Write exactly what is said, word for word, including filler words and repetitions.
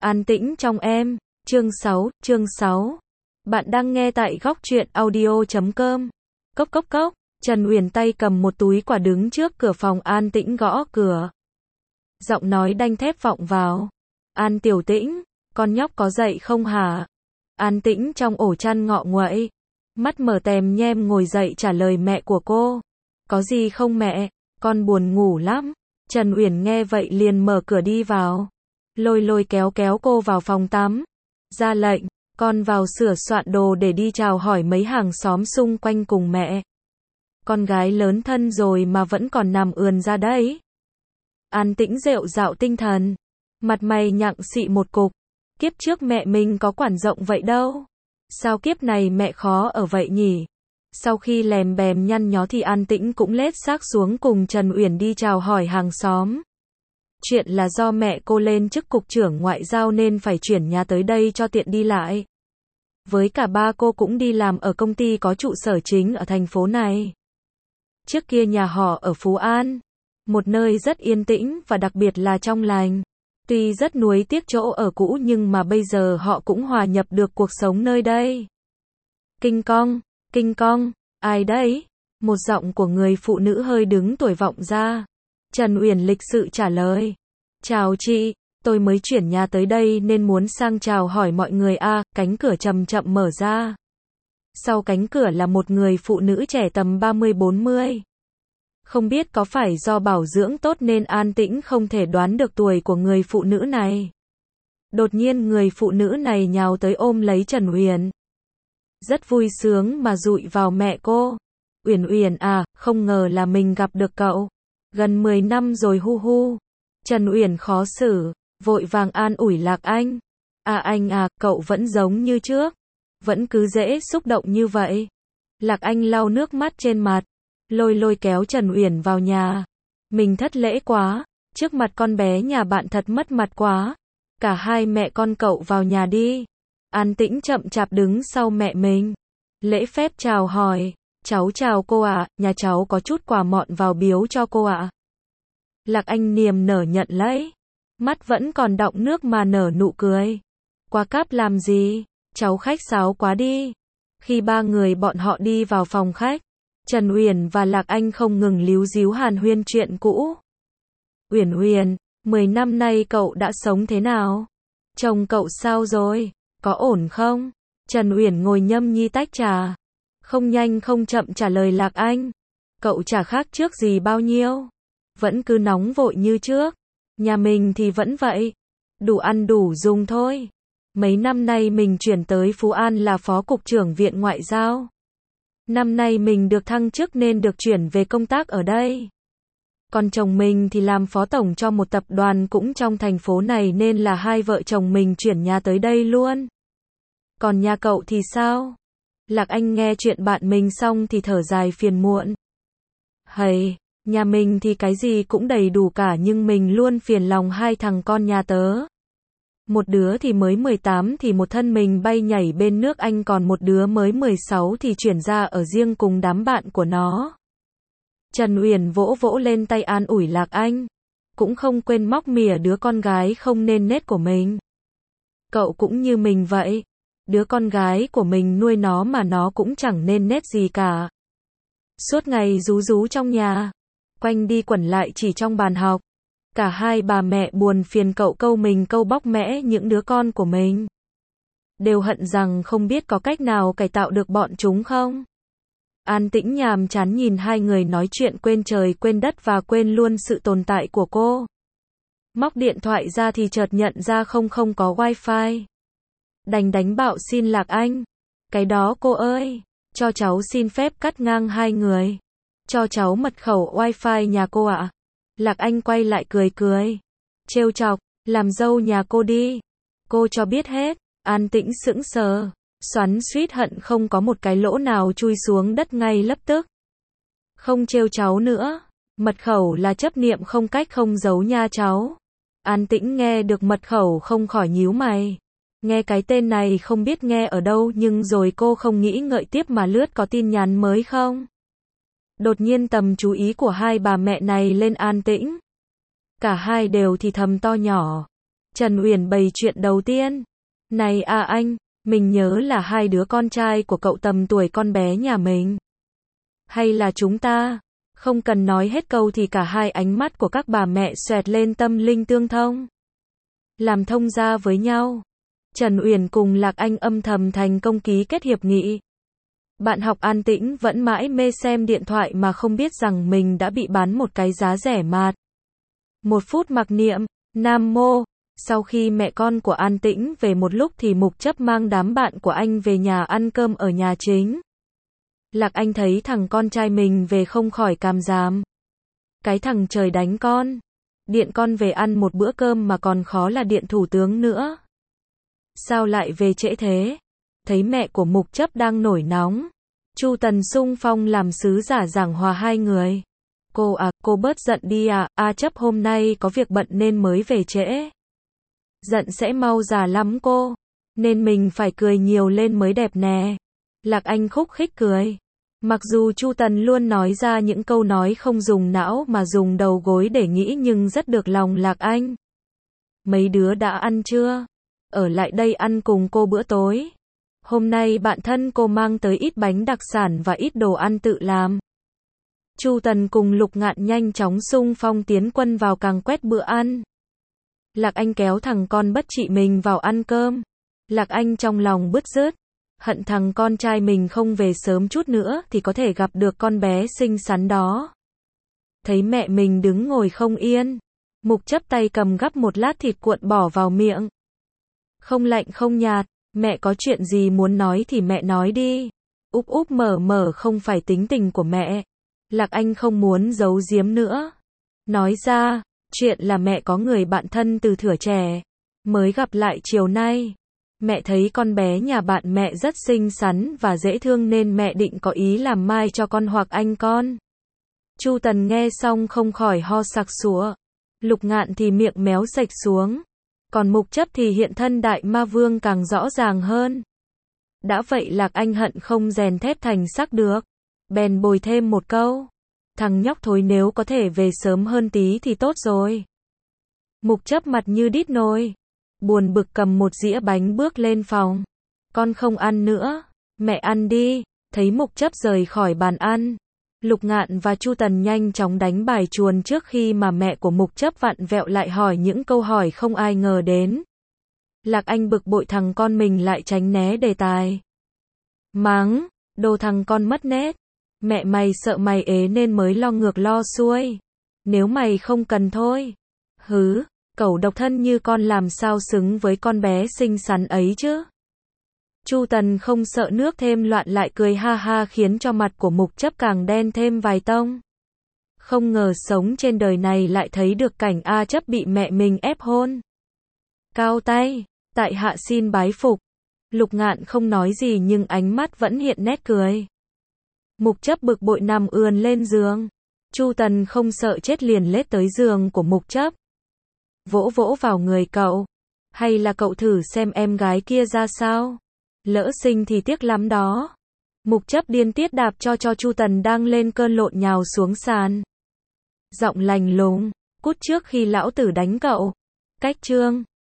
An tĩnh trong em, chương sáu, chương sáu. Bạn đang nghe tại góc truyện audio chấm com. Cốc cốc cốc, Trần Uyển tay cầm một túi quà đứng trước cửa phòng An Tĩnh gõ cửa. Giọng nói đanh thép vọng vào. An Tiểu Tĩnh, con nhóc có dậy không hả? An Tĩnh trong ổ chăn ngọ nguậy, mắt mở tèm nhem ngồi dậy trả lời mẹ của cô. Có gì không mẹ, con buồn ngủ lắm. Trần Uyển nghe vậy liền mở cửa đi vào. Lôi lôi kéo kéo cô vào phòng tắm. Ra lệnh, con vào sửa soạn đồ để đi chào hỏi mấy hàng xóm xung quanh cùng mẹ. Con gái lớn thân rồi mà vẫn còn nằm ườn ra đấy. An Tĩnh rệu rạo tinh thần. Mặt mày nhặng xị một cục. Kiếp trước mẹ mình có quản rộng vậy đâu. Sao kiếp này mẹ khó ở vậy nhỉ? Sau khi lèm bèm nhăn nhó thì An Tĩnh cũng lết xác xuống cùng Trần Uyển đi chào hỏi hàng xóm. Chuyện là do mẹ cô lên chức cục trưởng ngoại giao nên phải chuyển nhà tới đây cho tiện đi lại. Với cả ba cô cũng đi làm ở công ty có trụ sở chính ở thành phố này. Trước kia nhà họ ở Phú An, một nơi rất yên tĩnh và đặc biệt là trong lành. Tuy rất nuối tiếc chỗ ở cũ nhưng mà bây giờ họ cũng hòa nhập được cuộc sống nơi đây. Kinh cong, kinh cong, ai đấy? Một giọng của người phụ nữ hơi đứng tuổi vọng ra. Trần Uyển lịch sự trả lời. Chào chị, tôi mới chuyển nhà tới đây nên muốn sang chào hỏi mọi người a. À, cánh cửa chậm chậm mở ra. Sau cánh cửa là một người phụ nữ trẻ tầm ba mươi bốn mươi. Không biết có phải do bảo dưỡng tốt nên An Tĩnh không thể đoán được tuổi của người phụ nữ này. Đột nhiên người phụ nữ này nhào tới ôm lấy Trần Uyển. Rất vui sướng mà dụi vào mẹ cô. Uyển Uyển à, không ngờ là mình gặp được cậu. Gần mười năm rồi hu hu. Trần Uyển khó xử, vội vàng an ủi Lạc Anh. À anh à, cậu vẫn giống như trước. Vẫn cứ dễ xúc động như vậy. Lạc Anh lau nước mắt trên mặt. Lôi lôi kéo Trần Uyển vào nhà. Mình thất lễ quá. Trước mặt con bé nhà bạn thật mất mặt quá. Cả hai mẹ con cậu vào nhà đi. An Tĩnh chậm chạp đứng sau mẹ mình. Lễ phép chào hỏi. Cháu chào cô ạ, à, nhà cháu có chút quà mọn vào biếu cho cô ạ. À. Lạc Anh niềm nở nhận lấy. Mắt vẫn còn đọng nước mà nở nụ cười. Quà cáp làm gì? Cháu khách sáo quá đi. Khi ba người bọn họ đi vào phòng khách, Trần Uyển và Lạc Anh không ngừng líu díu hàn huyên chuyện cũ. Uyển Uyển, mười năm nay cậu đã sống thế nào? Chồng cậu sao rồi? Có ổn không? Trần Uyển ngồi nhâm nhi tách trà. Không nhanh không chậm trả lời Lạc Anh. Cậu chả khác trước gì bao nhiêu. Vẫn cứ nóng vội như trước. Nhà mình thì vẫn vậy. Đủ ăn đủ dùng thôi. Mấy năm nay mình chuyển tới Phú An là phó cục trưởng viện ngoại giao. Năm nay mình được thăng chức nên được chuyển về công tác ở đây. Còn chồng mình thì làm phó tổng cho một tập đoàn cũng trong thành phố này nên là hai vợ chồng mình chuyển nhà tới đây luôn. Còn nhà cậu thì sao? Lạc Anh nghe chuyện bạn mình xong thì thở dài phiền muộn. Hầy, nhà mình thì cái gì cũng đầy đủ cả nhưng mình luôn phiền lòng hai thằng con nhà tớ. Một đứa thì mới mười tám thì một thân mình bay nhảy bên nước Anh còn một đứa mới mười sáu thì chuyển ra ở riêng cùng đám bạn của nó. Trần Uyển vỗ vỗ lên tay an ủi Lạc Anh. Cũng không quên móc mỉa đứa con gái không nên nết của mình. Cậu cũng như mình vậy. Đứa con gái của mình nuôi nó mà nó cũng chẳng nên nết gì cả. Suốt ngày rú rú trong nhà. Quanh đi quẩn lại chỉ trong bàn học. Cả hai bà mẹ buồn phiền cậu câu mình câu bóc mẽ những đứa con của mình. Đều hận rằng không biết có cách nào cải tạo được bọn chúng không. An Tĩnh nhàm chán nhìn hai người nói chuyện quên trời quên đất và quên luôn sự tồn tại của cô. Móc điện thoại ra thì chợt nhận ra không không có wifi. Đành đánh bạo xin Lạc Anh. Cái đó cô ơi, cho cháu xin phép cắt ngang hai người. Cho cháu mật khẩu wifi nhà cô ạ. À. Lạc Anh quay lại cười cười. Trêu chọc, làm dâu nhà cô đi. Cô cho biết hết. An Tĩnh sững sờ. Xoắn suýt hận không có một cái lỗ nào chui xuống đất ngay lập tức. Không trêu cháu nữa. Mật khẩu là chấp niệm không cách không giấu nha cháu. An Tĩnh nghe được mật khẩu không khỏi nhíu mày. Nghe cái tên này không biết nghe ở đâu nhưng rồi cô không nghĩ ngợi tiếp mà lướt có tin nhắn mới không. Đột nhiên tầm chú ý của hai bà mẹ này lên An Tĩnh. Cả hai đều thì thầm to nhỏ. Trần Uyển bày chuyện đầu tiên. Này à anh, mình nhớ là hai đứa con trai của cậu tầm tuổi con bé nhà mình. Hay là chúng ta? Không cần nói hết câu thì cả hai ánh mắt của các bà mẹ xoẹt lên tâm linh tương thông. Làm thông gia với nhau. Trần Uyển cùng Lạc Anh âm thầm thành công ký kết hiệp nghị. Bạn học an tĩnh vẫn mãi mê xem điện thoại mà không biết rằng mình đã bị bán một cái giá rẻ mạt. Một phút mặc niệm, Nam Mô. Sau khi mẹ con của An Tĩnh về một lúc thì Mục Chấp mang đám bạn của anh về nhà ăn cơm ở nhà chính. Lạc Anh thấy thằng con trai mình về không khỏi càm ràm. Cái thằng trời đánh con. Điện con về ăn một bữa cơm mà còn khó là điện thủ tướng nữa. Sao lại về trễ thế? Thấy mẹ của Mục Chấp đang nổi nóng. Chu Tần xung phong làm sứ giả giảng hòa hai người. Cô à, cô bớt giận đi à, A Chấp hôm nay có việc bận nên mới về trễ. Giận sẽ mau già lắm cô. Nên mình phải cười nhiều lên mới đẹp nè. Lạc Anh khúc khích cười. Mặc dù Chu Tần luôn nói ra những câu nói không dùng não mà dùng đầu gối để nghĩ nhưng rất được lòng Lạc Anh. Mấy đứa đã ăn chưa? Ở lại đây ăn cùng cô bữa tối. Hôm nay bạn thân cô mang tới ít bánh đặc sản và ít đồ ăn tự làm. Chu Tần cùng Lục Ngạn nhanh chóng xung phong tiến quân vào càng quét bữa ăn. Lạc Anh kéo thằng con bất trị mình vào ăn cơm. Lạc Anh trong lòng bứt rứt. Hận thằng con trai mình không về sớm chút nữa thì có thể gặp được con bé xinh xắn đó. Thấy mẹ mình đứng ngồi không yên. Mục Chấp tay cầm gắp một lát thịt cuộn bỏ vào miệng. Không lạnh không nhạt. Mẹ có chuyện gì muốn nói thì mẹ nói đi. Úp úp mở mở không phải tính tình của mẹ. Lạc Anh không muốn giấu giếm nữa. Nói ra, chuyện là mẹ có người bạn thân từ thuở trẻ. Mới gặp lại chiều nay. Mẹ thấy con bé nhà bạn mẹ rất xinh xắn và dễ thương nên mẹ định có ý làm mai cho con hoặc anh con. Chu Tần nghe xong không khỏi ho sặc sụa. Lục Ngạn thì miệng méo sạch xuống. Còn Mục Chấp thì hiện thân đại ma vương càng rõ ràng hơn. Đã vậy Lạc Anh hận không rèn thép thành sắc được. Bèn bồi thêm một câu. Thằng nhóc thối nếu có thể về sớm hơn tí thì tốt rồi. Mục Chấp mặt như đít nồi. Buồn bực cầm một dĩa bánh bước lên phòng. Con không ăn nữa. Mẹ ăn đi. Thấy Mục Chấp rời khỏi bàn ăn. Lục Ngạn và Chu Tần nhanh chóng đánh bài chuồn trước khi mà mẹ của Mục Chấp vặn vẹo lại hỏi những câu hỏi không ai ngờ đến. Lạc Anh bực bội thằng con mình lại tránh né đề tài. Mắng, đồ thằng con mất nét. Mẹ mày sợ mày ế nên mới lo ngược lo xuôi. Nếu mày không cần thôi. Hứ, cẩu độc thân như con làm sao xứng với con bé xinh xắn ấy chứ. Chu Tần không sợ nước thêm loạn lại cười ha ha khiến cho mặt của Mục Chấp càng đen thêm vài tông. Không ngờ sống trên đời này lại thấy được cảnh A Chấp bị mẹ mình ép hôn. Cao tay, tại hạ xin bái phục. Lục Ngạn không nói gì nhưng ánh mắt vẫn hiện nét cười. Mục Chấp bực bội nằm ườn lên giường. Chu Tần không sợ chết liền lết tới giường của Mục Chấp. Vỗ vỗ vào người cậu. Hay là cậu thử xem em gái kia ra sao? Lỡ sinh thì tiếc lắm đó. Mục Chấp điên tiết đạp cho cho Chu Tần đang lên cơn lộn nhào xuống sàn. Giọng lành lùng, cút trước khi lão tử đánh cậu. Cách chương